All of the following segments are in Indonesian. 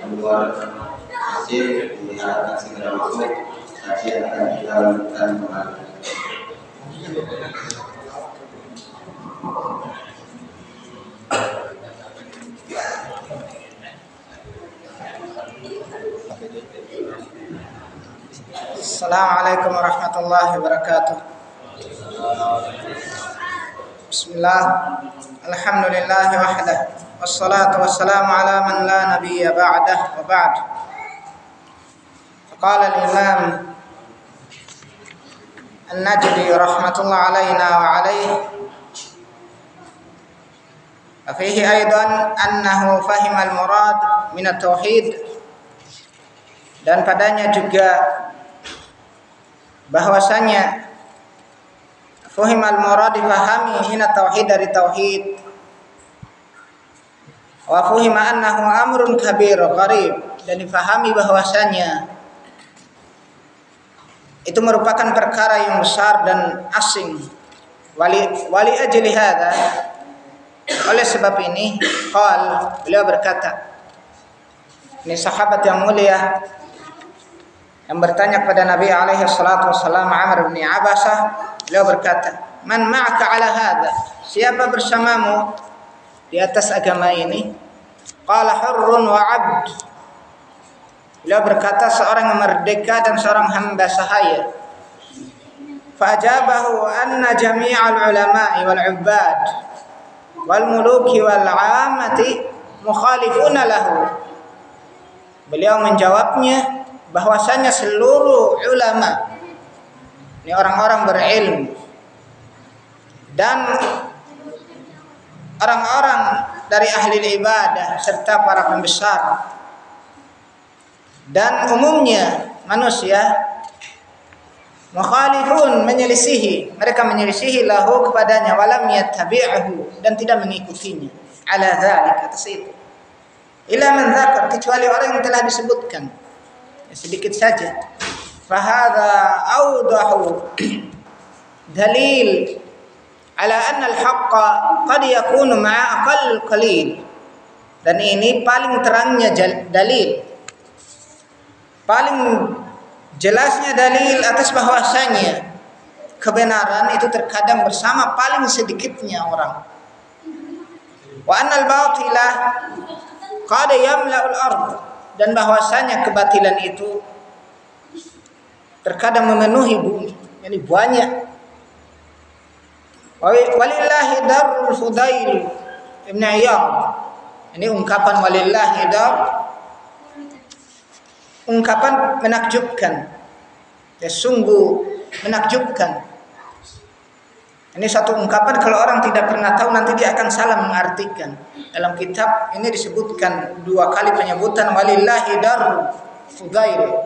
keluar masjid diharapkan segera masuk, kajian akan kita lanjutkan kembali. Assalamualaikum warahmatullahi wabarakatuh. Bismillah, alhamdulillah wahdah, wassalatu wassalamu ala man la nabiyya ba'dah wa ba'd. Qala al-imam An-Najdi rahmatullah alaina wa alaih, fihi aidan annahu fahima al-murad min at-tauhid, dan padanya juga bahwasanya fuhimal murad difahami min at-tauhid, dari tauhid, wa fuhima annahu amrun kabir qarib, dan difahami bahwasanya itu merupakan perkara yang besar dan asing. Wali ajli hadza, oleh sebab ini, beliau berkata, ini sahabat yang mulia yang bertanya kepada Nabi alaihi salatu wassalam, Amr bin Abasah, beliau berkata, "Man ma'aka ala hadha?" Siapa bersamamu di atas agama ini? Qala hurrun wa 'abd. Beliau berkata, seorang yang merdeka dan seorang hamba sahaya. Fa ajabahu anna jami'al ulama'i wal 'ubbad wal muluki wal 'ammati mukhalifuna lahu. Beliau menjawabnya bahwasanya seluruh ulama, ini orang-orang berilmu, dan orang-orang dari ahli ibadah serta para pembesar dan umumnya manusia, mukhalifun, menyelisihi, mereka menyelisihi lahu kepadanya, walam yattabi'ahu, dan tidak mengikutinya, ala dzalik, atas itu, ila man dzakar, kecuali orang yang telah disebutkan, sedikit saja. Fahadha awdahu dalil ala anna al-haqqa qad yakunu ma'a aqall qalil, dan ini paling terangnya dalil, paling jelasnya dalil atas bahwasanya kebenaran itu terkadang bersama paling sedikitnya orang. Wa anna al-batila qad yamla'u al-ardh, dan bahwasanya kebatilan itu terkadang memenuhi bumi, yani banyak. Walillahi darul Fudail Ibn Iyad, ini ungkapan walillahi dar, ungkapan menakjubkan, ya, sungguh menakjubkan. Ini satu ungkapan kalau orang tidak pernah tahu nanti dia akan salah mengartikan. Dalam kitab ini disebutkan dua kali penyebutan walillahi dar Fudail.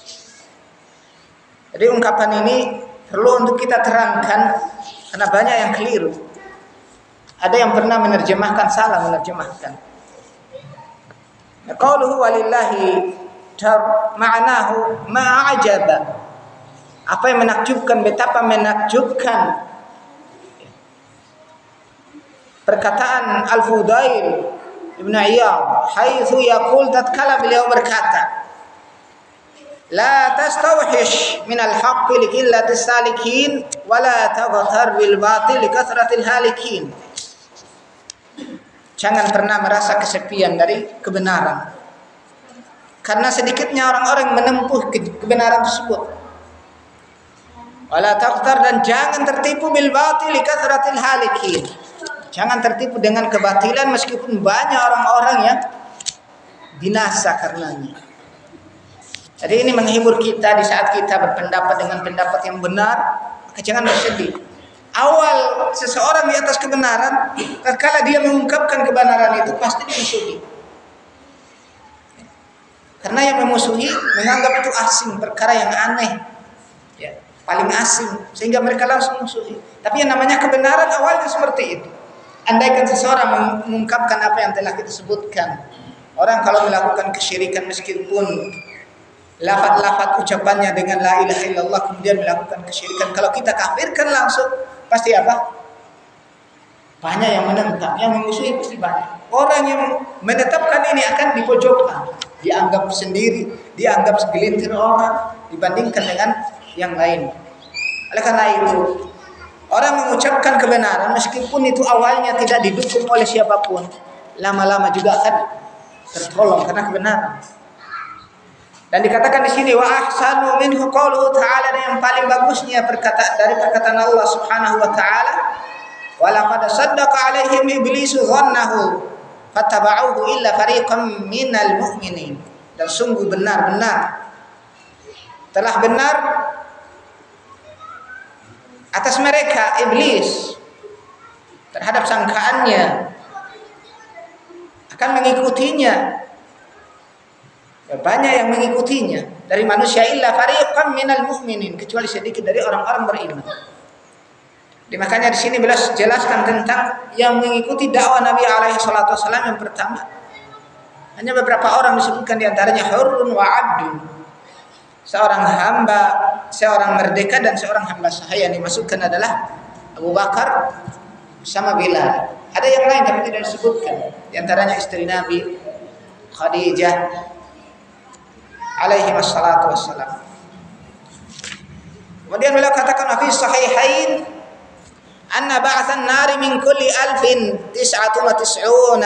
Jadi ungkapan ini perlu untuk kita terangkan karena banyak yang keliru. Ada yang pernah menerjemahkan, salah menerjemahkan. Qauluhu walillahi dar ma'nahu ma'ajaba, apa yang menakjubkan, betapa menakjubkan. Perkataan Al-Fudail Ibn Iyad, haitsu yaqul, tatkala beliau berkata, la tastawhish min al-haqqi li qillati salikin wa la taghtar bil batil li kathratil halikin. Jangan pernah merasa kesepian dari kebenaran karena sedikitnya orang-orang menempuh kebenaran tersebut. Wala taghtar, dan jangan tertipu bil batil li kathratil halikin. Jangan tertipu dengan kebatilan meskipun banyak orang-orang yang binasa karenanya. Jadi ini menghibur kita di saat kita berpendapat dengan pendapat yang benar, maka jangan bersedih. Awal seseorang di atas kebenaran, tatkala dia mengungkapkan kebenaran itu pasti dimusuhi. Karena yang memusuhi menganggap itu asing, perkara yang aneh, ya, paling asing, sehingga mereka langsung musuhi. Tapi yang namanya kebenaran awalnya seperti itu. Andaikan seseorang mengungkapkan apa yang telah kita sebutkan, orang kalau melakukan kesyirikan meskipun lafaz-lafaz ucapannya dengan la ilaha illallah kemudian melakukan kesyirikan, kalau kita kafirkan langsung, pasti apa? Banyak yang menentang, yang memusuhi pasti banyak. Orang yang menetapkan ini akan dipojokkan. dianggap sendiri, dianggap segelintir orang dibandingkan dengan yang lain. Oleh karena itu, orang mengucapkan kebenaran meskipun itu awalnya tidak didukung oleh siapapun, lama-lama juga akan tertolong karena kebenaran. Dan dikatakan di sini wa ahsanu minhu qauluhu ta'ala, dan yang paling bagusnya dari perkataan Allah Subhanahu wa taala, wa laqad saddaqa 'alaihim iblisu dhannahu fattaba'uhu illa fariqam minal mu'minin. Dan sungguh benar-benar telah benar atas mereka iblis terhadap sangkaannya akan mengikutinya. Banyak yang mengikutinya dari manusia, illa fariqam minal mu'minin, kecuali sedikit dari orang-orang beriman. Makanya di sini beliau jelaskan tentang yang mengikuti dakwah Nabi alaihi salatu wasallam. Yang pertama, hanya beberapa orang disebutkan, diantaranya hurrun wa abdun, seorang hamba, seorang merdeka dan seorang hamba sahaya. Yang dimasukkan adalah Abu Bakar sama Bilal. Ada yang lain tapi tidak disebutkan, diantaranya istri Nabi Khadijah alaihi wassalatu wassalam. Kemudian beliau katakan fi sahihain anna ba'atsan nari min kulli alfin 99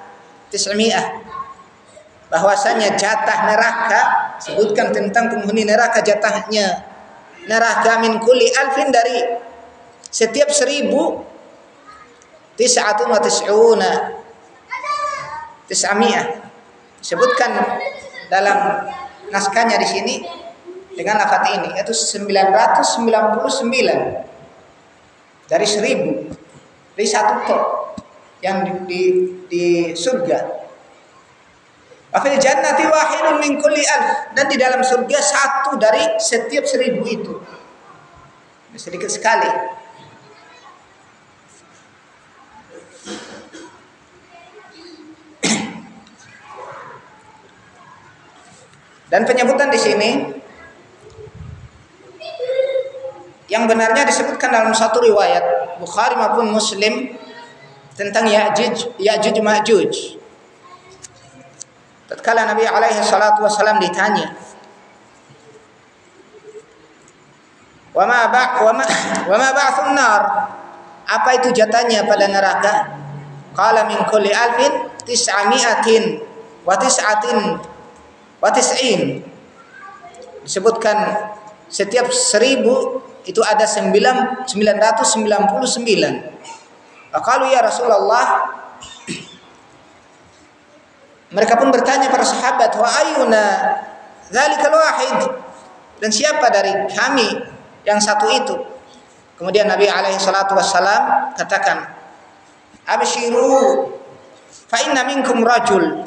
bahwasanya jatah neraka, sebutkan tentang penghuni neraka, jatahnya neraka min kulli alfin, dari setiap 1000 disebutkan dalam naskahnya di sini dengan lafaz ini, yaitu 999 dari 1000, dari satu tok yang di surga. Wa fil jannati wahidun min kulli alf, dan di dalam surga satu dari setiap 1000 itu. Sedikit sekali. Dan penyebutan di sini yang benarnya disebutkan dalam satu riwayat Bukhari maupun Muslim tentang Ya'juj Ma'juj. Tatkala Nabi alaihi salatu wasallam ditanya, "Wa ma ba'tsun nar?" Apa itu jatahnya pada neraka? Qala min kulli alfin 999. Disebutkan setiap 1000 itu ada 999. Qalu ya Rasulullah, mereka pun bertanya para sahabat, wa ayyuna dzalikal wahid, dan siapa dari kami yang satu itu? Kemudian Nabi alaihi salatu wassalam katakan, abshiru fa inna minkum rajul,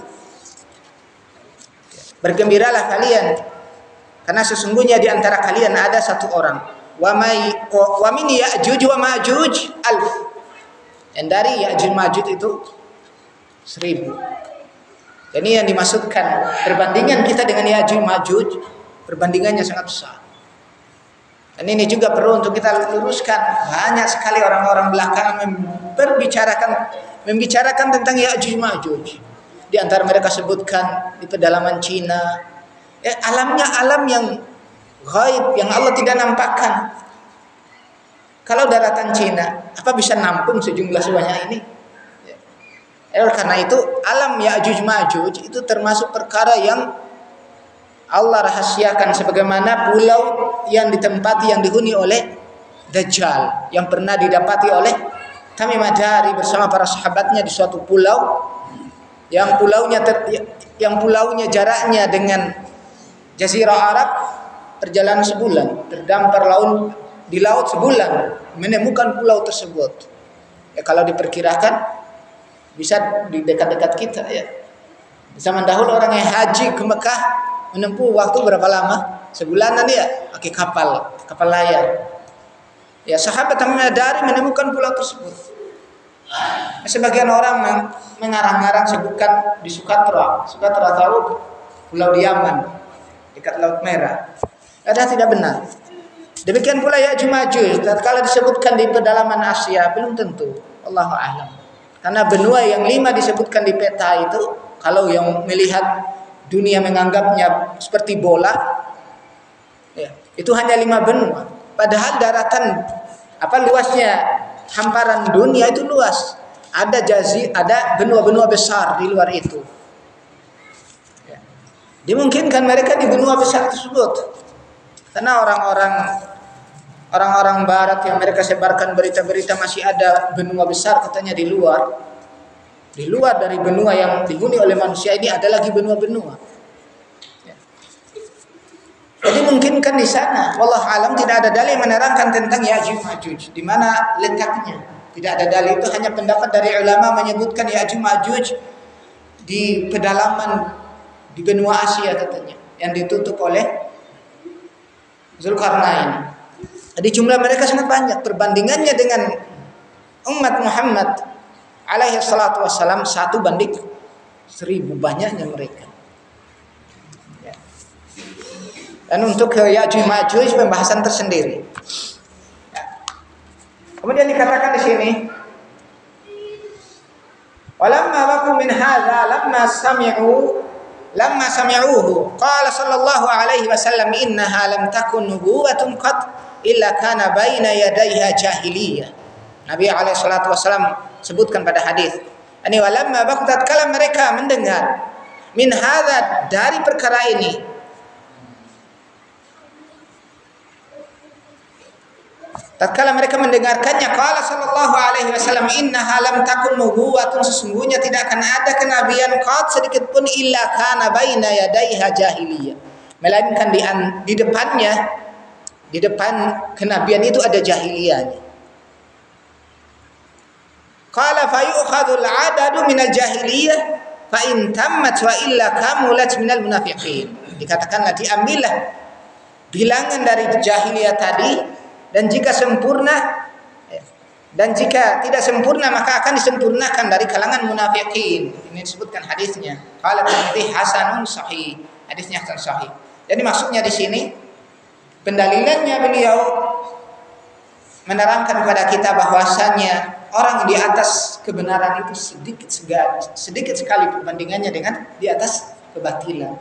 bergembiralah kalian karena sesungguhnya di antara kalian ada satu orang. Wa min Ya'juj wa Ma'juj alf, dan dari Ya'juj Ma'juj itu 1000. Ini yang dimaksudkan, perbandingan kita dengan Ya'juj Ma'juj, perbandingannya sangat besar. Dan ini juga perlu untuk kita luruskan. Banyak sekali orang-orang belakangan membicarakan tentang Ya'juj Ma'juj. Di antara mereka sebutkan di pedalaman Cina, alamnya alam yang gaib, yang Allah tidak nampakkan. Kalau daratan Cina, apa bisa nampung sejumlah sebanyak ini? Karena itu alam Ya'juj Ma'juj itu termasuk perkara yang Allah rahasiakan, sebagaimana pulau yang ditempati, yang dihuni oleh Dajjal, yang pernah didapati oleh Tamim Ad-Dari bersama para sahabatnya di suatu pulau yang pulaunya jaraknya dengan Jazirah Arab perjalanan sebulan, terdampar di laut sebulan menemukan pulau tersebut. Kalau diperkirakan bisa di dekat-dekat kita ya. Zaman dahulu orang yang haji ke Mekah menempuh waktu berapa lama? Sebulanan ya, pakai kapal layar. Ya, sahabat Tamim Ad-Dari menemukan pulau tersebut. Sebagian orang mengarang-arang sebutkan di Sumatra tahu, pulau di Yaman dekat Laut Merah. Tidak benar. Demikian pula Ya'juj Ma'juj, tatkala disebutkan di pedalaman Asia, belum tentu, Allahu a'lam. Karena benua yang 5 disebutkan di peta itu, kalau yang melihat dunia menganggapnya seperti bola, ya, itu hanya 5 benua. Padahal daratan luasnya hamparan dunia itu luas. Ada benua-benua besar di luar itu. Ya. Dimungkinkan mereka di benua besar tersebut. Karena orang-orang barat yang mereka sebarkan berita-berita masih ada benua besar katanya di luar. Di luar dari benua yang dihuni oleh manusia ini ada lagi benua-benua. Ya. Jadi mungkinkan di sana. Wallahu alam, tidak ada dalil menerangkan tentang Ya'juj Ma'juj. Di mana letaknya? Tidak ada dalil, itu hanya pendapat dari ulama menyebutkan Ya'juj Ma'juj di pedalaman di benua Asia katanya, yang ditutup oleh Zulkarnain. Jadi jumlah mereka sangat banyak. Perbandingannya dengan umat Muhammad alaihi salatu wassalam 1:1000 banyaknya mereka. Ya. Dan untuk Ya'juj Ma'juj pembahasan tersendiri. Kemudian dikatakan di sini, walamma baqu min hadza lamma sami'uhu qala sallallahu alaihi wasallam innaha lam takun nubuwatun qat illa kana baina yadayha jahiliyah. Nabi alaihi salatu wasallam sebutkan pada hadis, ini walamma baqu, tatkala mereka mendengar min hadza, dari perkara ini, tatkala mereka mendengarkannya, qala sallallahu alaihi wasallam innaha lam takun nubuwatun, sesungguhnya tidak akan ada kenabian qad sedikit pun illa kana baina yadaiha jahiliyah, melainkan di depan kenabian itu ada jahiliyahnya. Qala fa yu'khadul 'adadu minal jahiliyah fa in tammat wa illa kamulat minal munafiqin. Dikatakanlah diambillah bilangan dari jahiliyah tadi, dan jika sempurna, dan jika tidak sempurna maka akan disempurnakan dari kalangan munafiqin. Ini disebutkan hadisnya. Qala Tirmidzi hasanun sahih. Hadisnya hasan sahih. Jadi maksudnya di sini pendalilannya beliau menerangkan kepada kita bahwasanya orang di atas kebenaran itu sedikit sekali perbandingannya dengan di atas kebatilan.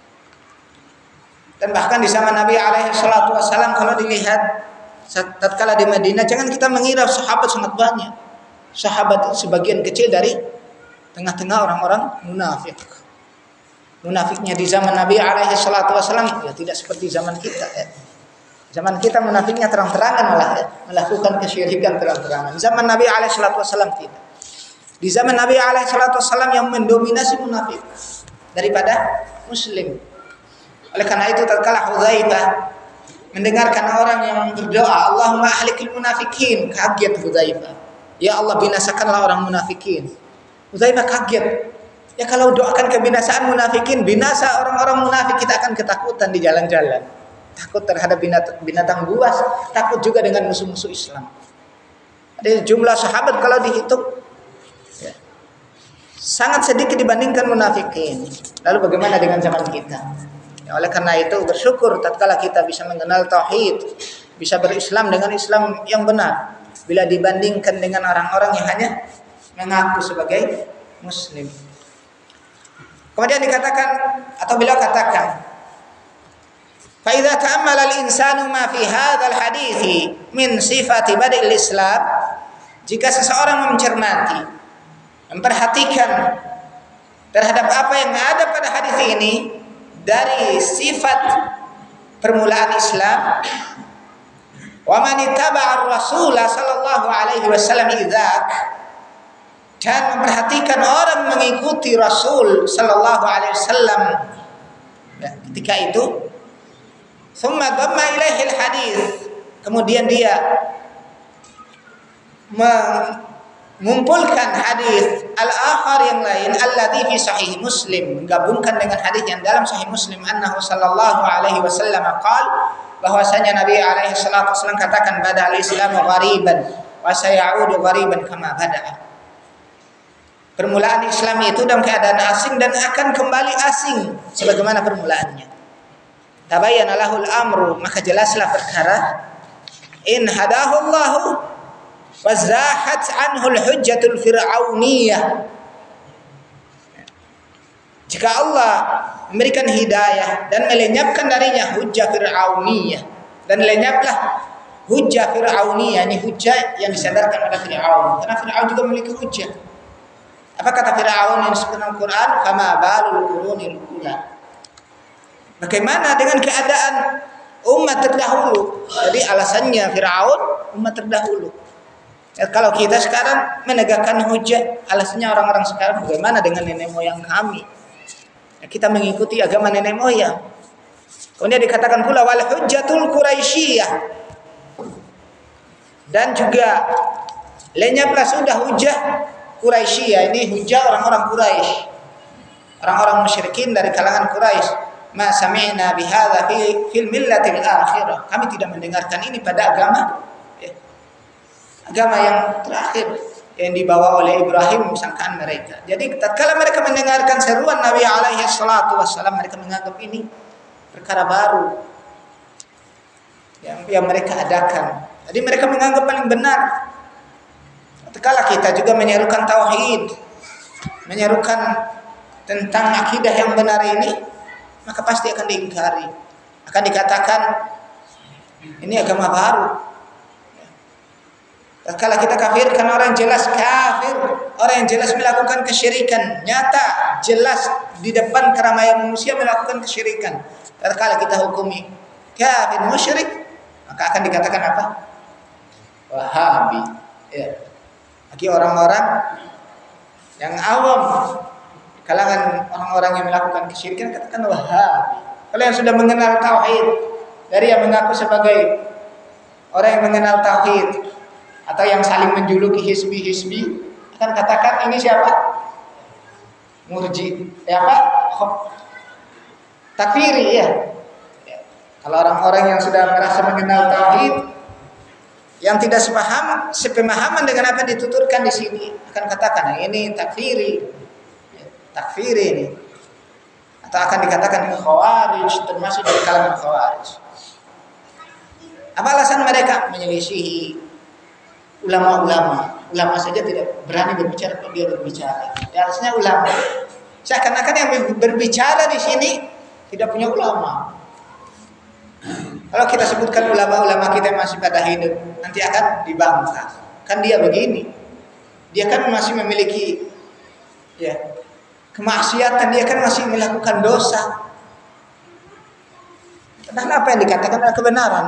Dan bahkan di zaman Nabi alaihi salatu wasallam, kalau dilihat tatkala di Madinah, jangan kita mengira sahabat sangat banyak. Sahabat sebagian kecil dari tengah-tengah orang-orang munafik. Munafiknya di zaman Nabi alaihi salatu wasallam ya tidak seperti zaman kita ya. Zaman kita munafiknya terang-terangan malah ya, melakukan kesyirikan terang-terangan. Zaman Nabi alaihi salatu wasallam tidak. Di zaman Nabi alaihi salatu wasallam yang mendominasi munafik daripada muslim. Oleh karena itu tatkala Hudzaifah mendengarkan orang yang berdoa, Allahumma ahlikil munafikin, kaget Hudzaifah. Ya Allah, binasakanlah orang munafikin. Hudzaifah kaget. Ya kalau doakan kebinasaan munafikin, binasa orang-orang munafik, kita akan ketakutan di jalan-jalan. Takut terhadap binatang buas, takut juga dengan musuh-musuh Islam. Ada jumlah sahabat kalau dihitung ya, sangat sedikit dibandingkan munafikin. Lalu bagaimana dengan zaman kita? Oleh karena itu bersyukur tatkala kita bisa mengenal tauhid, bisa berislam dengan Islam yang benar, bila dibandingkan dengan orang-orang yang hanya mengaku sebagai muslim. Kemudian dikatakan atau beliau katakan, fa idza ta'ammala al-insanu ma fi hadzal hadithi min sifati badil Islam, jika seseorang mencermati, memperhatikan terhadap apa yang ada pada hadis ini dari sifat permulaan Islam, wa man ittaba'a ar-rasul sallallahu alaihi wasallam idzak, dan memperhatikan orang mengikuti Rasul sallallahu alaihi wasallam ya, ketika itu, thumma dhamma ilaihi al-hadits, kemudian dia mengumpulkan hadis al-akhar yang lain, alladzi fi sahih Muslim, menggabungkan dengan hadis yang dalam sahih Muslim, annahu sallallahu alaihi wasallam qala, bahwasanya Nabi alaihi salatu wasallam katakan, bada al-islamu ghariban wa sayaudu ghariban kama bada'a. Permulaan Islam itu dalam keadaan asing dan akan kembali asing sebagaimana permulaannya. Tabayyana lahul amru, maka jelaslah perkara, in hadahullahu wazahat anhul hujjatul fir'auniyah, Jika Allah memberikan hidayah dan melenyapkan darinya hujjah fir'auniyah, dan lenyaplah hujjah fir'auniyah, ini hujjah yang disandarkan pada Fir'aun, karena Fir'aun juga memiliki hujjah. Apa kata Fir'aun yang disebutkan Al-Quran? Fama balul qurunil ula. Bagaimana dengan keadaan umat terdahulu? Jadi alasannya Fir'aun umat terdahulu. Ya, kalau kita sekarang menegakkan hujjah, alasannya orang-orang sekarang, bagaimana dengan nenek moyang kami? Ya, kita mengikuti agama nenek moyang. Kemudian dikatakan pula wal hujjatul quraisyiyah, dan juga lenyaplah sudah hujjah Quraisyiyah. Ini hujjah orang-orang Quraisy, orang-orang musyrikin dari kalangan Quraisy. Ma sami'na bihadza fil millatil akhirah. Kami tidak mendengarkan ini pada agama yang terakhir yang dibawa oleh Ibrahim, sangkaan mereka. Jadi tatkala mereka mendengarkan seruan Nabi alaihi salatu wassalam, mereka menganggap ini perkara baru yang mereka adakan. Jadi mereka menganggap paling benar. Tatkala kita juga menyerukan tauhid, menyerukan tentang akidah yang benar ini, maka pasti akan diingkari. Akan dikatakan ini agama baru. Tatkala kita kafirkan orang yang jelas kafir, orang yang jelas melakukan kesyirikan, nyata, jelas di depan keramaian manusia melakukan kesyirikan. Tatkala kita hukumi kafir musyrik, maka akan dikatakan apa? Wahabi. Ya. Bagi orang-orang yang awam, kalangan orang-orang yang melakukan kesyirikan, katakan Wahabi. Kalau yang sudah mengenal tauhid, dari yang mengaku sebagai orang yang mengenal tauhid, atau yang saling menjuluki hizbi-hizbi, akan katakan ini siapa? Murji, apa? Takfiri, ya. Kalau orang-orang yang sudah merasa mengenal tauhid, yang tidak sepemahaman dengan apa yang dituturkan di sini, akan katakan ini takfiri, takfiri ini, atau akan dikatakan khawarij, termasuk dari kalangan khawarij. Apa alasan mereka? Menyelisihi ulama saja tidak berani berbicara, kalau dia berbicara. Harusnya ulama. Seakan-akan yang berbicara di sini tidak punya ulama. Kalau kita sebutkan ulama-ulama kita masih pada hidup, nanti akan dibantah. Kan dia begini, dia kan masih memiliki kemaksiatan, dia kan masih melakukan dosa. Padahal apa yang dikatakan adalah kebenaran.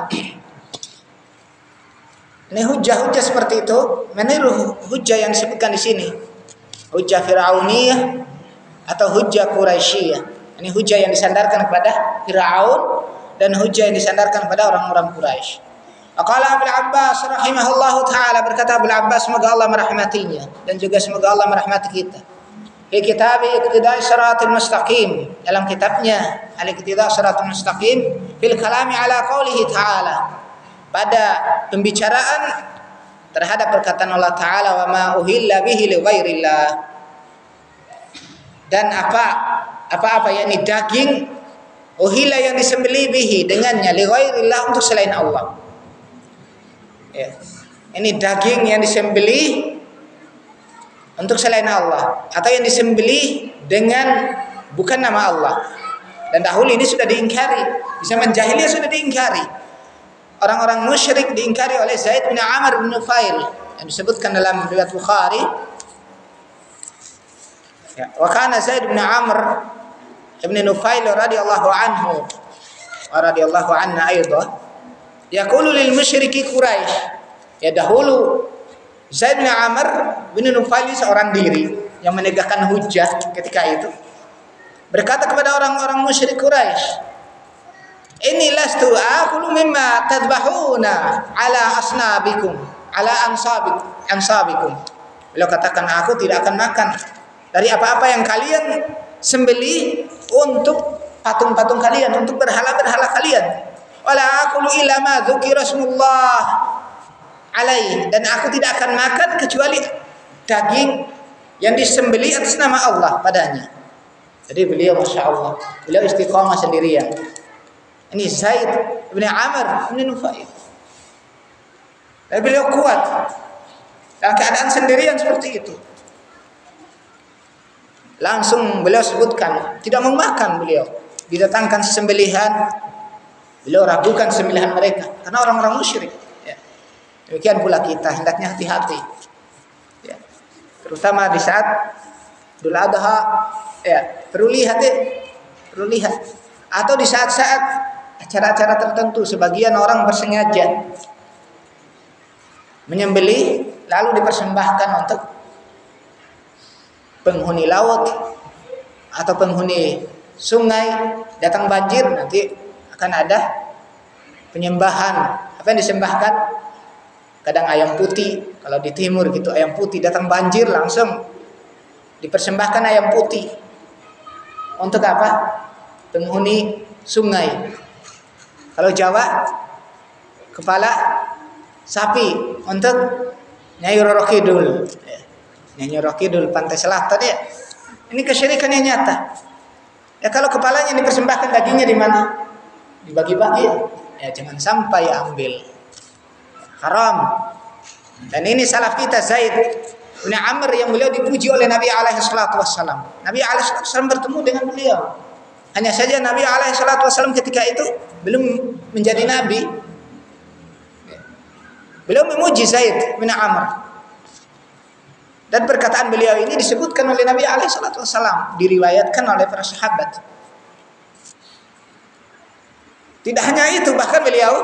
Ini hujah-hujah seperti itu meniru hujah yang disebutkan di sini, hujah Fir'auniyah atau hujah Quraisyiyah. Ini hujah yang disandarkan kepada Fir'aun dan hujah yang disandarkan kepada orang-orang Quraisy. Qala Abu Abbas rahimahullahu taala, berkata Abu Abbas, semoga Allah merahmatinya dan juga semoga Allah merahmati kita. Di kitab Iqtida' Shiratal Mustaqim, dalam kitabnya Al-Iqtida' Shiratal Mustaqim fil kalami ala qaulihi ta'ala, pada pembicaraan terhadap perkataan Allah Ta'ala, wa ma uhilla bihi li ghairillah, dan apa-apa yakni daging uhilla yang disembelih bihi dengannya, li ghairillah, untuk selain Allah. Ya. Ini daging yang disembelih untuk selain Allah, atau yang disembelih dengan bukan nama Allah. Dan dahulu ini sudah diingkari, di zaman jahiliyah sudah diingkari. Orang-orang musyrik diingkari oleh Zaid bin Amr bin Nufail yang disebutkan dalam riwayat Bukhari. Ya, wa kana Zaid bin Amr bin Nufail radhiyallahu anhu wa radhiyallahu anna aidan yaqulu lil musyriki Quraisy. Ya, dahulu Zaid bin Amr bin Nufail seorang diri yang menegakkan hujjah ketika itu, berkata kepada orang-orang musyrik Quraisy, inni lastu akulu mimma tadbahuna ala asnabikum ala ansabikum. Beliau katakan, aku tidak akan makan dari apa-apa yang kalian sembelih untuk patung-patung kalian, untuk berhala-berhala kalian. Wala akulu illa ma dzukira ismullah alaihi, dan aku tidak akan makan kecuali daging yang disembelih atas nama Allah padanya. Jadi beliau Masya Allah, beliau istiqamah sendirian. Ini Zaid bin Amr bin Nufail. Dan beliau kuat dalam keadaan sendirian seperti itu. langsung beliau sebutkan, tidak mau makan beliau. Didatangkan sembelihan, beliau ragukan sembelihan mereka karena orang-orang musyrik. Ya. Demikian pula kita hendaknya hati-hati. Ya. Terutama di saat Idul Adha, ya, perlu lihat. Atau di saat-saat acara-acara tertentu, sebagian orang bersengaja menyembelih lalu dipersembahkan untuk penghuni laut atau penghuni sungai. Datang banjir, nanti akan ada penyembahan. Apa yang disembahkan? Kadang ayam putih, kalau di timur gitu ayam putih. Datang banjir langsung dipersembahkan ayam putih. Untuk apa? Penghuni sungai. Kalau Jawa, kepala sapi untuk Nyai Roro Kidul. Nyai Roro Kidul pantai selatan ya. Ini kesyirikan yang nyata. Ya kalau kepalanya dipersembahkan, dagingnya di mana? Dibagi-bagi. Ya jangan sampai ambil. Haram. Dan ini salaf kita Zaid bin Amr yang beliau dipuji oleh Nabi alaihi salatu wassalam. Nabi alaihi salatu wassalam bertemu dengan beliau. Hanya saja Nabi alaihi salatu wassalam ketika itu belum menjadi nabi. Beliau memuji Zaid bin Amr. Dan perkataan beliau ini disebutkan oleh Nabi alaihi salatu wassalam, diriwayatkan oleh para sahabat. Tidak hanya itu, bahkan beliau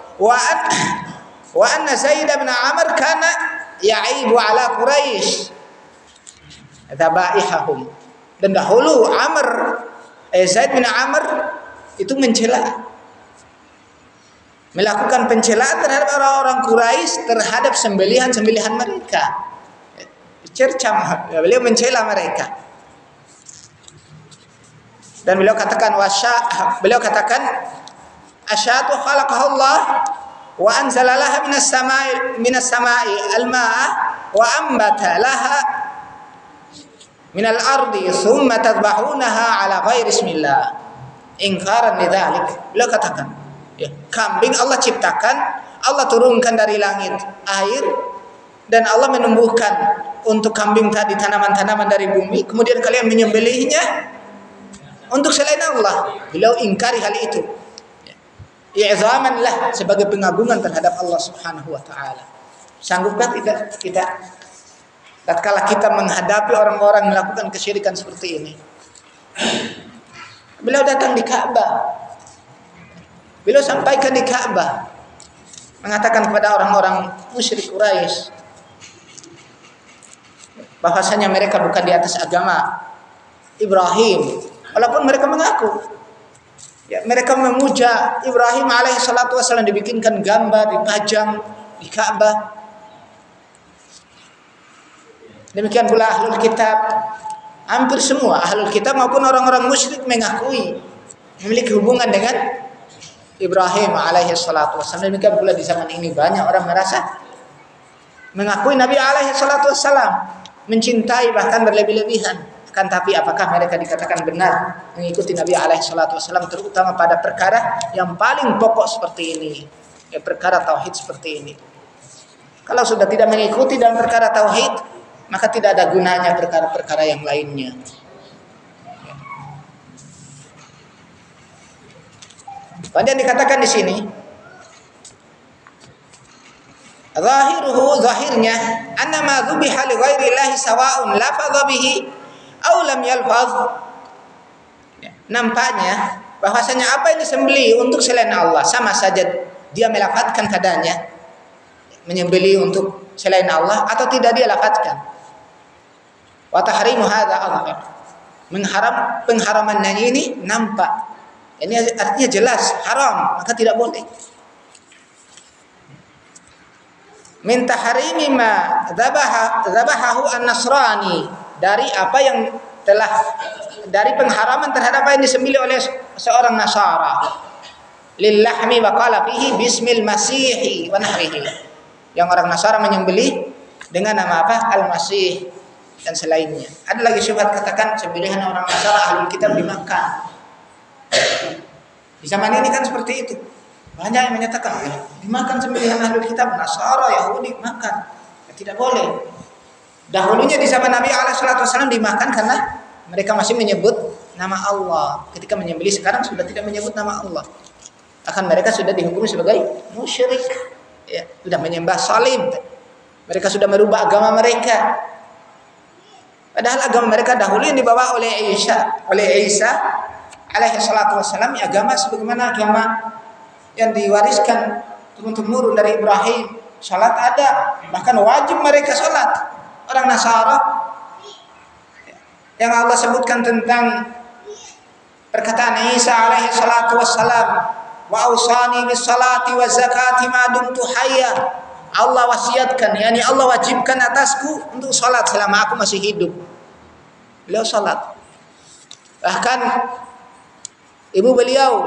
wa anna Zaid bin Amr kana ya'ibu ala Quraisy tabaihahum. Dan dahulu Zaid bin Amr itu melakukan pencelaan terhadap orang-orang Quraisy terhadap sembelihan-sembelihan mereka. Cercam, beliau mencela mereka. Dan beliau katakan asyatu khalaqahu Allah wa anzala laha minas samai al-ma'a wa ambata laha minal ardi thumma tadbahunaha ala ghairi bismillah ingkaran lidzalik. Beliau katakan, ya, kambing Allah ciptakan, Allah turunkan dari langit air, dan Allah menumbuhkan untuk kambing tadi tanaman-tanaman dari bumi, kemudian kalian menyembelihnya untuk selain Allah. Beliau ingkari hal itu. I'zaman lah, sebagai pengagungan terhadap Allah Subhanahu wa taala. Sanggupkah tidak kita tatkala kita menghadapi orang-orang melakukan kesyirikan seperti ini? Beliau datang di Ka'bah. Beliau sampaikan di Ka'bah, mengatakan kepada orang-orang musyrik Quraisy bahwasanya mereka bukan di atas agama Ibrahim, walaupun mereka mengaku, ya, mereka memuja Ibrahim alaihi salatu wasallam, dibikinkan gambar, dipajang di Ka'bah. Demikian pula ahlul kitab, hampir semua ahlul kitab maupun orang-orang musyrik mengakui memiliki hubungan dengan Ibrahim alaihi salatu wasallam. Demikian pula di zaman ini banyak orang merasa mengakui Nabi alaihi salatu wasallam, mencintai bahkan berlebih-lebihan. Akan tapi apakah mereka dikatakan benar mengikuti Nabi alaihi salatu wasallam, terutama pada perkara yang paling pokok seperti ini, ya, perkara tauhid seperti ini. Kalau sudah tidak mengikuti dalam perkara tauhid, maka tidak ada gunanya perkara-perkara yang lainnya. Kemudian dikatakan di sini, zahirnya annama dzubiha li ghairillahi sawa'un lafadha bihi aw lam yalfaz. Nampaknya bahwasanya apa yang disembelih untuk selain Allah sama saja dia melafadzkan padanya, menyembelih untuk selain Allah, atau tidak dia lafadzkan. Wa tahrimu hadza adhar. Pengharamannya ini nampak. Ini artinya jelas haram, maka tidak boleh. Min tahrimi ma dzabahahu an-nasrani, dari apa yang telah, dari pengharaman terhadap apa yang disembelih oleh seorang Nasara. Lillahmi wa qala fihi bismil masihi wa nahrihi. Yang orang Nasara menyembelih dengan nama apa? Al-Masih dan selainnya. Ada lagi syubhat katakan sembelihan orang Nasara ahlul kitab dimakan. Di zaman ini kan seperti itu. Banyak yang menyatakan ya, dimakan sembelihan ahlul kitab, Nasara, Yahudi makan. Ya, tidak boleh. Dahulunya di zaman Nabi alaihi salatu wasallam dimakan karena mereka masih menyebut nama Allah. Ketika menyembelih sekarang sudah tidak menyebut nama Allah. Akan mereka sudah dihukum sebagai musyrik. Ya, sudah menyembah salib. Mereka sudah merubah agama mereka. Padahal agama mereka dahulu yang dibawa oleh Isa alaihi salatu wassalam, agama sebagaimana agama yang diwariskan turun-temurun dari Ibrahim. Salat ada, bahkan wajib mereka salat. Orang Nasara yang Allah sebutkan tentang perkataan Isa alaihi salatu wassalam, wa ausani bis salati wa zakati ma dumtu hayya. Allah wasiatkan, yakni Allah wajibkan atasku untuk salat selama aku masih hidup. Beliau salat. Bahkan ibu beliau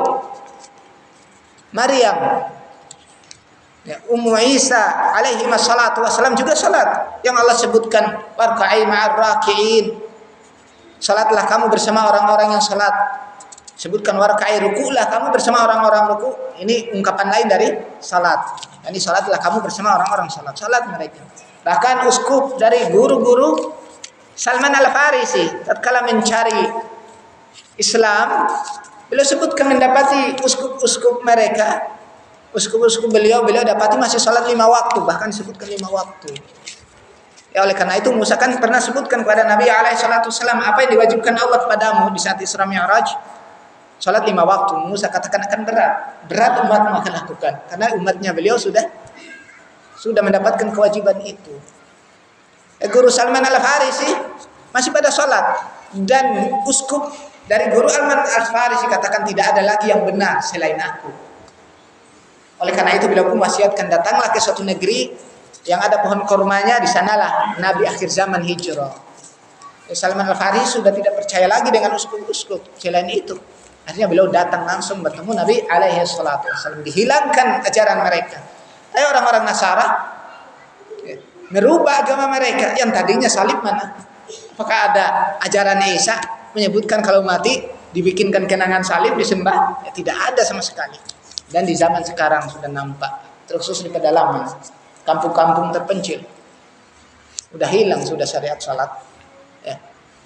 Maryam, ya, Ummu Isa alaihi wassalatu wassalam juga salat. Yang Allah sebutkan warka'i ma'ar raki'in. Salatlah kamu bersama orang-orang yang salat. Sebutkan warka'i, ruku'lah kamu bersama orang-orang ruku'. Ini ungkapan lain dari salat. Yani salatlah kamu bersama orang-orang salat. Salat mereka. Bahkan uskup dari guru-guru Salman Al-Farisi tatkala mencari Islam, beliau sebutkan mendapati uskup-uskup mereka, uskup-uskup beliau dapati masih salat 5 waktu, bahkan disebutkan 5 waktu. Ya, oleh karena itu Musa kan pernah sebutkan kepada Nabi alaihi salatu wasallam, apa yang diwajibkan Allah kepadamu di saat Isra Mi'raj? Salat 5 waktu. Musa katakan akan berat umat akan lakukan, karena umatnya beliau sudah mendapatkan kewajiban itu. Guru Salman Al-Farisi masih pada salat, dan uskup dari guru Salman Al-Farisi katakan tidak ada lagi yang benar selain aku. Oleh karena itu beliau pun wasiatkan, datanglah ke suatu negeri yang ada pohon kurmanya, di sanalah Nabi akhir zaman hijrah. Salman Al-Farisi sudah tidak percaya lagi dengan uskup-uskup selain itu. Akhirnya beliau datang langsung bertemu Nabi alaihi salatu wasallam, dihilangkan ajaran mereka. Ayo orang-orang Nasara merubah agama mereka yang tadinya salib mana? Apakah ada ajaran Isa menyebutkan kalau mati dibikinkan kenangan salib disembah? Ya, tidak ada sama sekali. Dan di zaman sekarang sudah nampak, terkhusus di pedalaman, kampung-kampung terpencil, sudah hilang sudah syariat salat. Ya.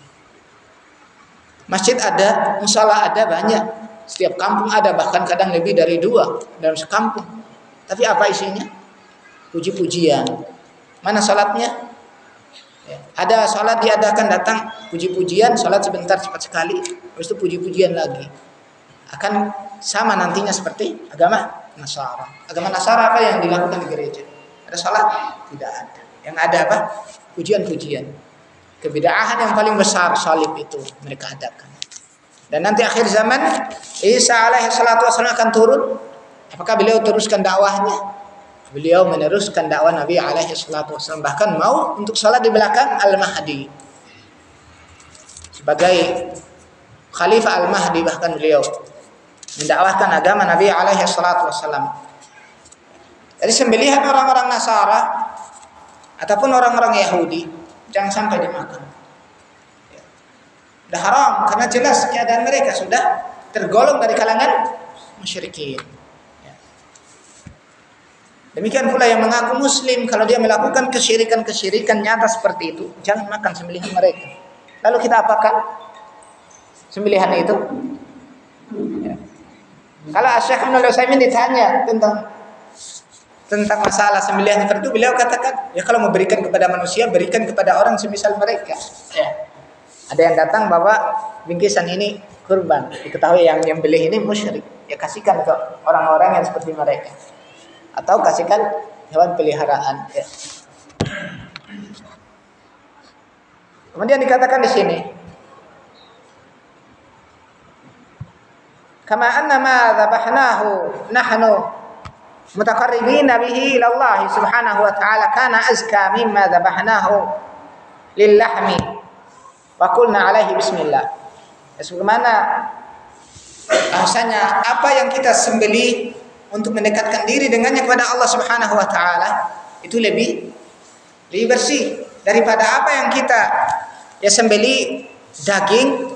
Masjid ada, musala ada banyak, setiap kampung ada, bahkan kadang lebih dari 2 dalam sekampung. Tapi apa isinya? Puji-pujian. Mana salatnya? Ya. Ada salat diadakan, datang puji-pujian, salat sebentar cepat sekali, habis itu puji-pujian lagi. Akan sama nantinya seperti agama Nasara. Agama Nasara apa yang dilakukan di gereja? Ada salat? Tidak ada. Yang ada apa? Pujian-pujian. Kebid'ahan yang paling besar salib itu mereka adakan. Dan nanti akhir zaman Isa alaihi salatu wasallam akan turun. Apakah beliau teruskan dakwahnya? Beliau meneruskan dakwah Nabi alaihi salatu wasallam, bahkan mau untuk salat di belakang Al-Mahdi. Sebagai Khalifah Al-Mahdi bahkan beliau mendakwahkan agama Nabi alaihi salatu wasallam. Jadi sembelihan orang-orang Nasara ataupun orang-orang Yahudi jangan sampai dimakan. Sudah haram karena jelas keadaan mereka sudah tergolong dari kalangan musyrikin. Demikian pula yang mengaku muslim, kalau dia melakukan kesyirikan nyata seperti itu, jangan makan sembelihan mereka. Lalu kita apakan sembelihan itu? Ya. Kalau Syekh Ibnu Utsaimin ditanya tentang masalah sembelihan seperti itu, beliau katakan, ya kalau mau berikan kepada manusia, berikan kepada orang semisal mereka. Ya. Ada yang datang bawa bingkisan ini kurban, diketahui yang beli ini musyrik, ya kasihkan ke orang-orang yang seperti mereka. Atau kasihkan hewan peliharaan. Ya. Kemudian dikatakan di sini, kama anna ma dzabahnahu nahnu mutaqarribina bihi ila Allah subhanahu wa ta'ala kana azka mimma dzabahnahu lillahmi wa qulna alaihi bismillah. Ya, sebagaimana bahasanya apa yang kita sembelih untuk mendekatkan diri dengannya kepada Allah Subhanahu wa taala itu lebih bersih daripada apa yang kita sembelih daging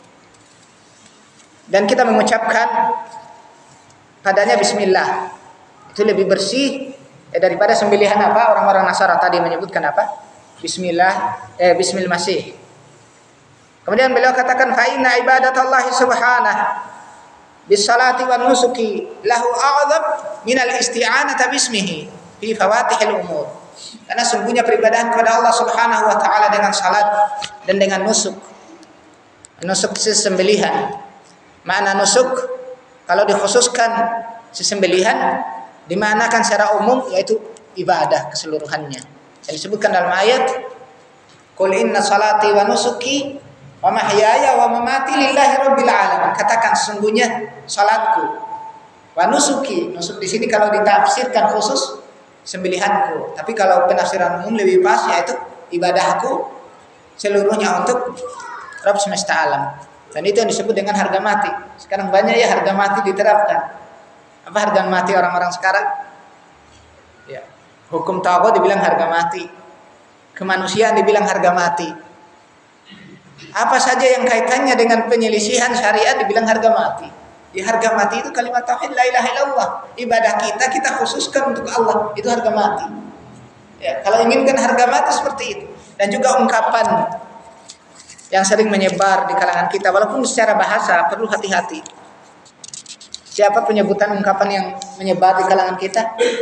dan kita mengucapkan padanya bismillah. Itu lebih bersih daripada sembelihan apa orang-orang Nasara tadi menyebutkan apa? Bismillah Bismil Masih. Kemudian beliau katakan fa inna ibadatallahi subhanahu bisalati wan nusuki lahu a'zam minal isti'anati bismihi fi fawatihil umur. Karena sungguhnya peribadahan kepada Allah Subhanahu wa taala dengan salat dan dengan nusuk. Nusuk sesembelihan. Makna nusuk kalau dikhususkan sesembelihan dimanakan secara umum yaitu ibadah keseluruhannya. Yang disebutkan dalam ayat qul inna salati wa nusuki wa mahyaya wa mamati lillahi rabbil alamin. Katakan sesungguhnya salatku wa nusuki. Nusuk di sini kalau ditafsirkan khusus sembelihanku, tapi kalau penafsiran umum lebih pas yaitu ibadahku seluruhnya untuk Rabb semesta alam. Dan itu yang disebut dengan harga mati. Sekarang banyak ya harga mati diterapkan. Apa harga mati orang-orang sekarang? Ya, hukum tauhid dibilang harga mati. Kemanusiaan dibilang harga mati. Apa saja yang kaitannya dengan penyelisihan syariat dibilang harga mati. Di harga mati itu kalimat tauhid la ilaha illallah. Ibadah kita khususkan untuk Allah, itu harga mati. Ya, kalau inginkan harga mati seperti itu. Dan juga ungkapan yang sering menyebar di kalangan kita walaupun secara bahasa perlu hati-hati. Siapa penyebutan ungkapan yang menyebar di kalangan kita?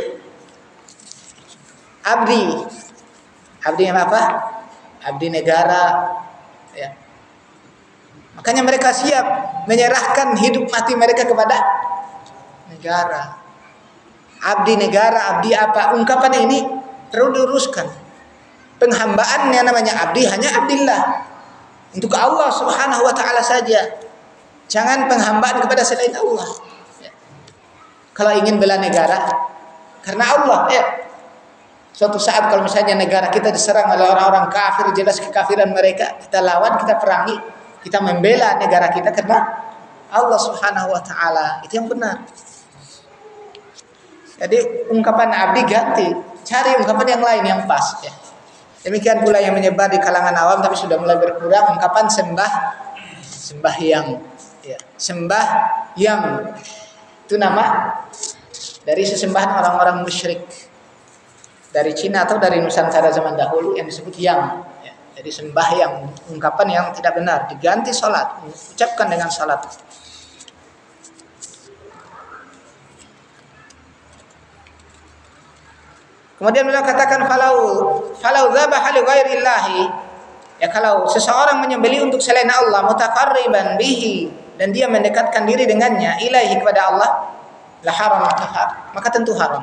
Abdi. Abdi yang apa? Abdi negara. Ya. Makanya mereka siap menyerahkan hidup mati mereka kepada negara. Abdi negara, abdi apa? Ungkapan ini perlu diluruskan. Penghambaannya namanya abdi hanya abdillah. Untuk Allah Subhanahu wa taala saja. Jangan penghambaan kepada selain Allah. Ya. Kalau ingin bela negara karena Allah, ya. Suatu saat kalau misalnya negara kita diserang oleh orang-orang kafir, jelas kekafiran mereka, kita lawan, kita perangi, kita membela negara kita karena Allah Subhanahu wa taala. Itu yang benar. Jadi ungkapan abdi ganti, cari ungkapan yang lain yang pas, ya. Demikian pula yang menyebar di kalangan awam tapi sudah mulai berkurang ungkapan sembahyang, ya. Sembahyang itu nama dari sesembahan orang-orang musyrik dari Cina atau dari Nusantara zaman dahulu yang disebut yang, ya. Jadi sembahyang, ungkapan yang tidak benar, diganti salat, ucapkan dengan salat. Kemudian beliau katakan falau dzabaha li ghairillahi, ya kalau seseorang menyembelih untuk selain Allah mutaqarriban bihi dan dia mendekatkan diri dengannya ilaihi kepada Allah la haram maka tentu haram.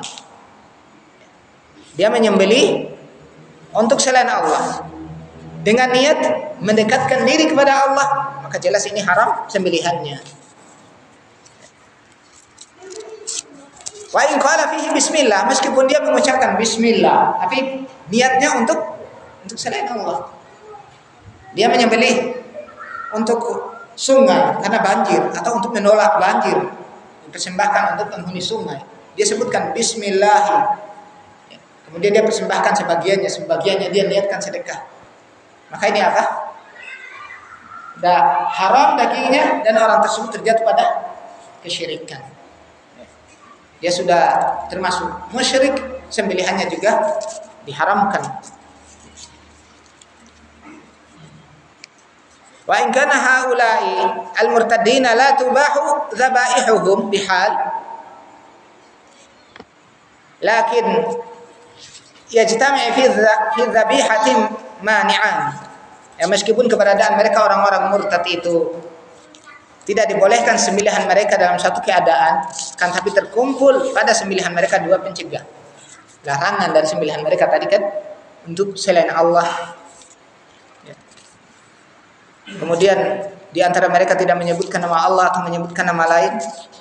Dia menyembelih untuk selain Allah dengan niat mendekatkan diri kepada Allah, maka jelas ini haram sembelihannya. Wa in qala fihi bismillah, meskipun dia mengucapkan bismillah tapi niatnya untuk selain Allah. Dia menyembelih untuk sungai karena banjir atau untuk menolak banjir, dipersembahkan untuk penghuni sungai. Dia sebutkan bismillah. Kemudian dia persembahkan sebagiannya dia niatkan sedekah. Maka ini apa? Haram dagingnya dan orang tersebut terjatuh pada kesyirikan. Dia sudah termasuk musyrik, sembelihannya juga diharamkan. Wa in kana haula'i al-murtaddina la tubahu dzaba'ihuhum bihal lakin yajtami' fi dzabihatin mani'an. Ya, meskipun keberadaan mereka orang-orang murtad itu tidak dibolehkan sembelihan mereka dalam satu keadaan, kan tapi terkumpul pada sembelihan mereka dua pencegah. Larangan dari sembelihan mereka tadi kan untuk selain Allah. Ya. Kemudian di antara mereka tidak menyebutkan nama Allah atau menyebutkan nama lain.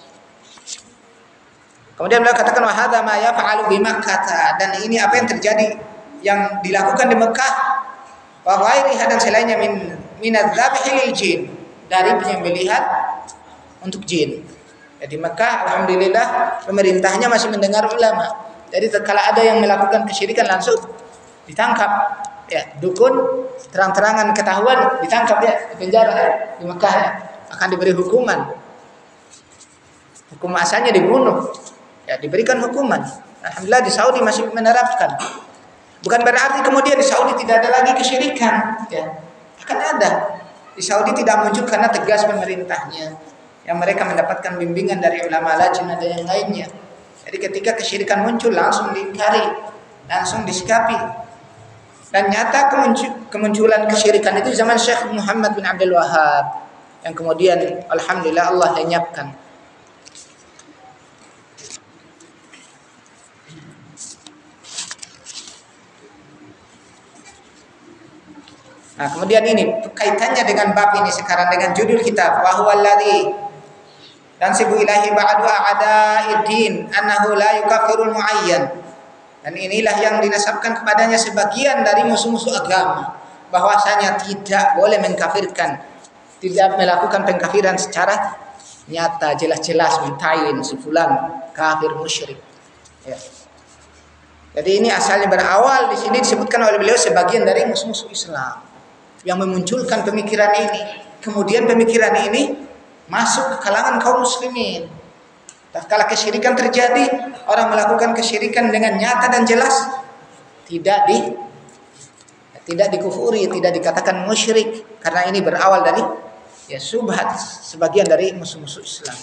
Kemudian beliau katakan wa hadza ma yaf'alu bi Makkah, dan ini apa yang terjadi yang dilakukan di Mekah wa ghairiha dan selainnya min adz-dzabhi lil jin, dari penyembelihan untuk jin. Jadi Mekah alhamdulillah pemerintahnya masih mendengar ulama. Jadi tatkala ada yang melakukan kesyirikan langsung ditangkap. Ya, dukun terang-terangan ketahuan ditangkap ya, di penjara ya, di Mekah ya. Akan diberi hukuman. Hukum asalnya dibunuh. Ya, diberikan hukuman. Alhamdulillah di Saudi masih menerapkan. Bukan berarti kemudian di Saudi tidak ada lagi kesyirikan, ya. Akan ada. Di Saudi tidak muncul karena tegas pemerintahnya, yang mereka mendapatkan bimbingan dari ulama lajnah dan yang lainnya. Jadi ketika kesyirikan muncul langsung diingkari, langsung disikapi. Dan nyata kemunculan kesyirikan itu zaman Syekh Muhammad bin Abdul Wahhab, yang kemudian alhamdulillah Allah lenyapkan. Nah, kemudian ini kaitannya dengan bab ini sekarang dengan judul kitab wa huwa alladzi tansibu ilahi ba'du a'da'iddin annahu la yukaffirul muayyan. Dan inilah yang dinasabkan kepadanya sebagian dari musuh-musuh agama, bahwasanya tidak boleh mengkafirkan, tidak melakukan pengkafiran secara nyata, jelas-jelas mentayin si fulan kafir musyrik. Ya. Jadi ini asalnya berawal di sini disebutkan oleh beliau sebagian dari musuh-musuh Islam yang memunculkan pemikiran ini. Kemudian pemikiran ini masuk ke kalangan kaum muslimin. Tatkala kesyirikan terjadi, orang melakukan kesyirikan dengan nyata dan jelas, tidak dikufuri, tidak dikatakan musyrik, karena ini berawal dari subhat sebagian dari musuh-musuh Islam.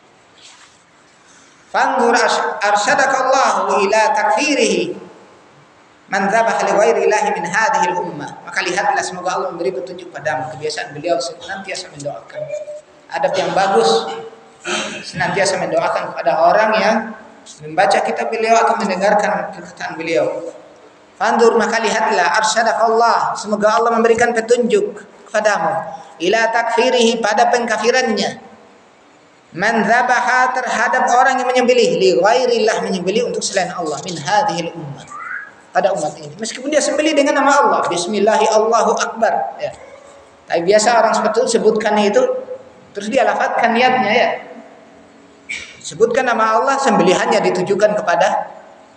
Fanzur arsyadakallahu ila takfirihi man dzabaha li ghairi llahi min hadhihi al-ummah. Maka lihatlah, semoga Allah memberi petunjuk padamu. Kebiasaan beliau senantiasa mendoakan. Adab yang bagus, senantiasa mendoakan kepada orang yang membaca kitab beliau atau mendengarkan perkataan beliau. Fanzur, maka lihatlah, arsyadakallah, semoga Allah memberikan petunjuk kepadamu, ila takfirihi, pada pengkafirannya, man dzabaha, terhadap orang yang menyembelih, li ghairillah, menyembelih untuk selain Allah, min hadhil ummah, pada umat ini, meskipun dia sembelih dengan nama Allah, bismillahi Allahu akbar, ya. Tapi biasa orang seperti itu sebutkan itu, terus dia lafadzkan niatnya, ya, sebutkan nama Allah, sembelihannya ditujukan kepada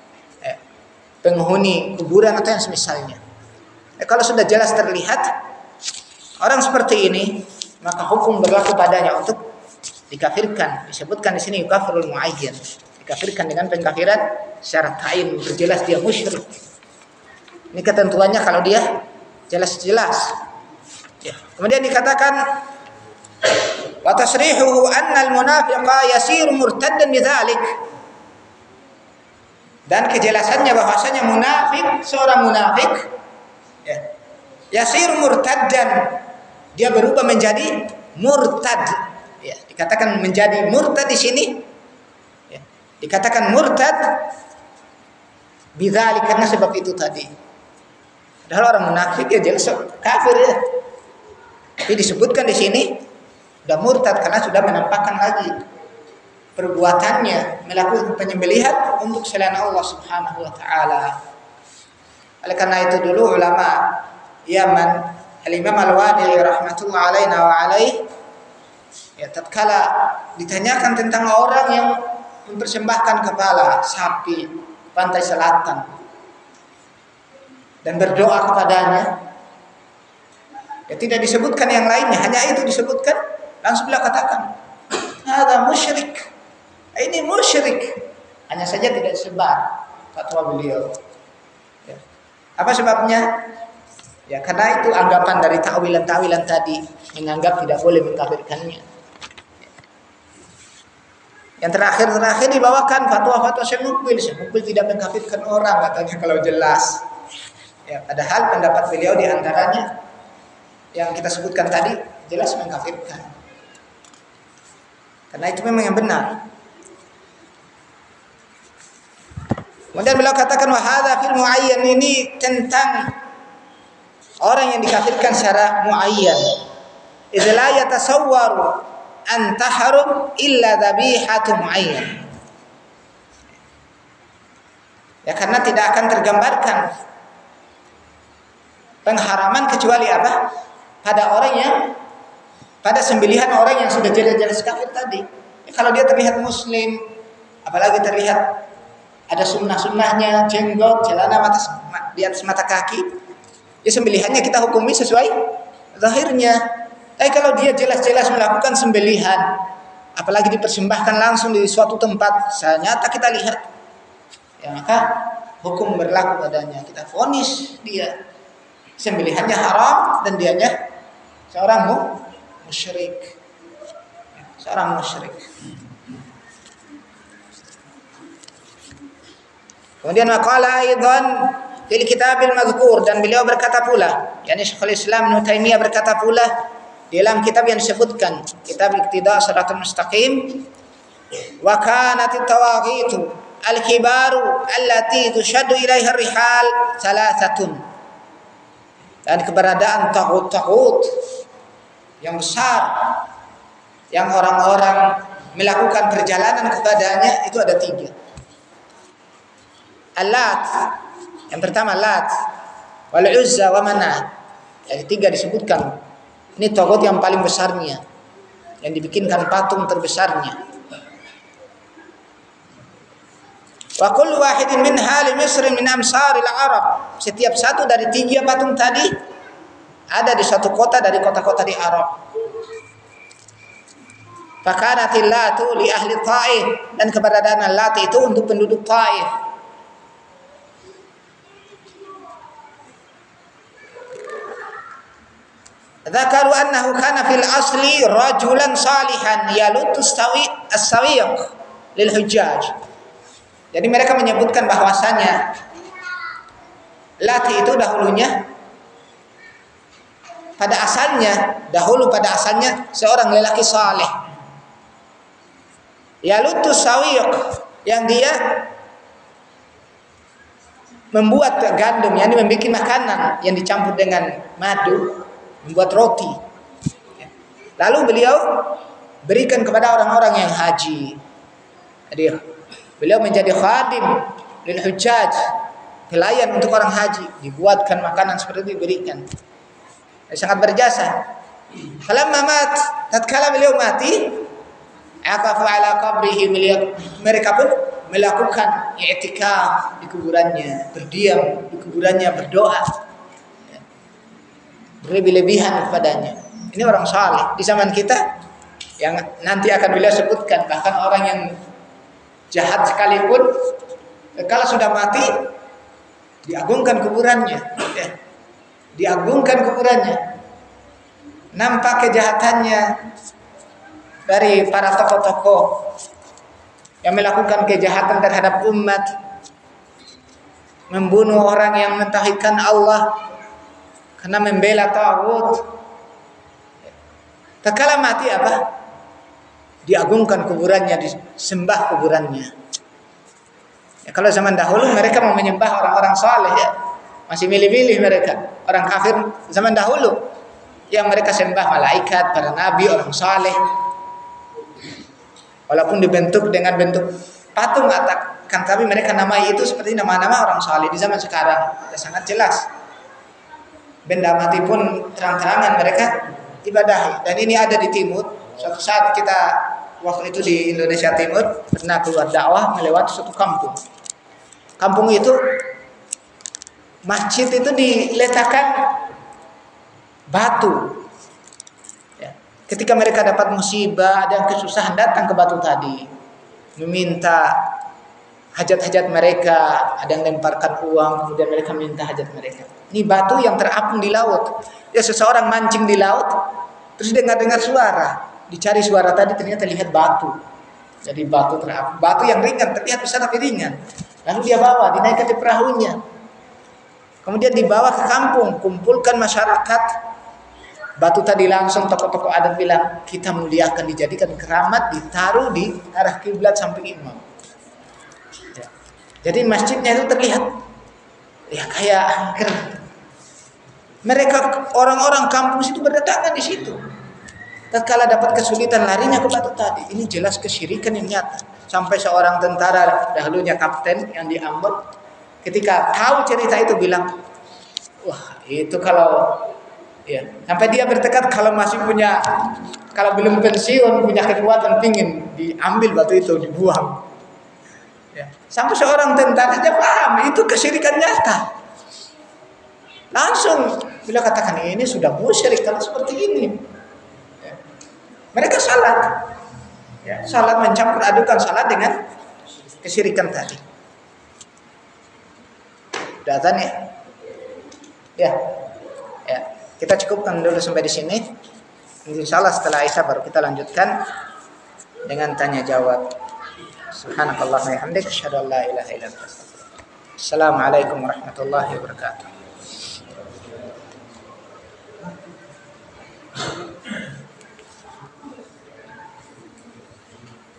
penghuni kuburan atau yang semisalnya. Kalau sudah jelas terlihat orang seperti ini, maka hukum berlaku padanya untuk dikafirkan. Disebutkan di sini yukafirul muayyan, dikafirkan dengan pengkafiran secara ta'in, berjelas dia musyrik. Ini ketentuannya kalau dia jelas-jelas. Ya. Kemudian dikatakan wa tasrihuhu anna al-munafiqa yasiru murtaddan bidzalik. Dan kejelasannya bahwasanya munafik, seorang munafik, yasir murtaddan, dia berubah menjadi murtad. Ya, dikatakan menjadi murtad di sini. Ya, dikatakan murtad bidzalik, karena sebab itu tadi. Padahal orang munafik ya jelas kafir, ya. Tapi disebutkan di sini sudah murtad karena sudah menampakkan lagi perbuatannya melakukan penyembelihan untuk selain Allah Subhanahu wa taala. Oleh karena itu dulu ulama Yaman, Al-Imam Al-Wadi'i rahmatullah alaina wa alaih, ya, tatkala ditanyakan tentang orang yang mempersembahkan kepala sapi pantai selatan dan berdoa kepadanya, ya, tidak disebutkan yang lainnya, hanya itu disebutkan, langsung beliau katakan, "Hadza musyrik." Ini musyrik, hanya saja tidak disebar fatwa beliau. Ya. Apa sebabnya? Ya karena itu anggapan dari ta'wilan-ta'wilan tadi, menganggap tidak boleh mengkafirkannya. Yang terakhir dibawakan fatwa-fatwa Syekh Mukbil tidak mengkafirkan orang, katanya kalau jelas. Ya, padahal pendapat beliau di antaranya yang kita sebutkan tadi jelas mengkafirkan. Karena itu memang yang benar. Kemudian beliau katakan wa hadza fil muayyan, ini tentang orang yang dikafirkan secara muayyan. Idza la yatasawwaru an tahrum illa dzabihatu muayyan. Ya karena tidak akan tergambarkan pengharaman kecuali apa? Pada sembelihan orang yang sudah jelas-jelas kafir tadi. Ya, kalau dia terlihat muslim, apalagi terlihat ada sunnah-sunnahnya, jenggot, celana di atas mata kaki, ya sembelihannya kita hukumi sesuai zahirnya. Tapi kalau dia jelas-jelas melakukan sembelihan, apalagi dipersembahkan langsung di suatu tempat, nyata kita lihat, ya maka hukum berlaku padanya. Kita vonis dia sembelihannya haram dan dianya seorang musyrik. Seorang musyrik. Kemudian maqala aidan fil kitabil mazkur, dan beliau berkata pula, yakni Syekhul Islam Ibnu Taimiyah berkata pula dalam kitab yang disebutkan, kitab Iqtida' Shiratal Mustaqim, wa kanat at-tawaghitu al-kibaru allati tushaddu ilaiha ar-rihal thalathatun, dan keberadaan taghut-taghut yang besar yang orang-orang melakukan perjalanan kepadanya itu ada 3. Al-Lat, yang pertama Lat, wal Uzza wa Manat. Yang 3 disebutkan. Ini taghut yang paling besarnya, yang dibikinkan patung terbesarnya. Wa kullu wahidin min hali Misr min amsaril Arab. Setiap satu dari 3 patung tadi ada di suatu kota dari kota-kota di Arab. Fakanatil Latu li ahli Taif, dan keberadaan Lat itu untuk penduduk Taif. Dzakaru annahu kana fil asli rajulan salihan yalutu as-sawiq lil hujjaj. Jadi mereka menyebutkan bahwasanya Lat itu pada asalnya seorang lelaki saleh. Yalutu sawiq, yang dia membuat gandum, yang membuat makanan yang dicampur dengan madu, membuat roti. Lalu beliau berikan kepada orang-orang yang haji. Jadi beliau menjadi khadim lil hujjaj, pelayan untuk orang haji, dibuatkan makanan seperti itu diberikan. Sangat berjasa. Falamma mat, tatkala beliau mati, aqafa ala qabrihi, mereka pun melakukan i'tikaf di kuburannya, berdiam di kuburannya, berdoa, berlebih-lebihan kepadanya. Ini orang saleh di zaman kita yang nanti akan beliau sebutkan. Bahkan orang yang jahat sekalipun kalau sudah mati diagungkan kuburannya, diagungkan kuburannya. Nampak kejahatannya dari para tokoh-tokoh yang melakukan kejahatan terhadap umat, membunuh orang yang mentauhidkan Allah karena membela taghut. Tatkala mati apa? Diagungkan kuburannya, disembah kuburannya. Ya, kalau zaman dahulu mereka mau menyembah orang-orang saleh, ya, masih milih-milih mereka. Orang kafir zaman dahulu yang mereka sembah malaikat, para nabi, orang saleh. Walaupun dibentuk dengan bentuk patung kan, tapi mereka namai itu seperti nama-nama orang saleh. Di zaman sekarang sudah sangat jelas. Benda mati pun terang-terangan mereka ibadahi. Dan ini ada di timur. Suatu saat kita waktu itu di Indonesia Timur pernah keluar dakwah melewati suatu kampung. Kampung itu masjid itu diletakkan batu. Ya. Ketika mereka dapat musibah dan kesusahan datang ke batu tadi, meminta hajat-hajat mereka, ada yang lemparkan uang, kemudian mereka minta hajat mereka. Ini batu yang terapung di laut. Ya, seseorang mancing di laut, terus dengar suara, dicari suara tadi ternyata lihat batu. Jadi batu terapung, batu yang ringan, terlihat besar tapi ringan. Lalu dia bawa, dinaikkan di perahunya. Kemudian dibawa ke kampung, kumpulkan masyarakat. Batu tadi langsung tokoh-tokoh adat bilang, kita muliakan, dijadikan keramat, ditaruh di arah kiblat samping imam. Ya. Jadi masjidnya itu terlihat ya kayak angker. Mereka orang-orang kampung situ berdatangan di situ. Tatkala dapat kesulitan larinya ke batu tadi. Ini jelas kesyirikan yang nyata. Sampai seorang tentara dahulunya kapten yang di Ambon, ketika tahu cerita itu bilang, wah itu kalau ya, sampai dia bertekad kalau belum pensiun punya kekuatan pingin diambil batu itu dibuang. Ya. Sampai seorang tentara dia paham itu kesyirikan nyata. Langsung beliau katakan ini sudah musyrik kalau seperti ini. Ya. Mereka salat, ya, salat mencampur adukan salat dengan kesyirikan tadi. Datanya, ya. Kita cukupkan dulu sampai di sini. Insyaallah setelah Isya baru kita lanjutkan dengan tanya jawab. Subhanakallahumma wa bihamdika asyhadu an la ilaha illa anta astaghfiruka wa atubu ilaik. Assalamualaikum warahmatullahi wabarakatuh.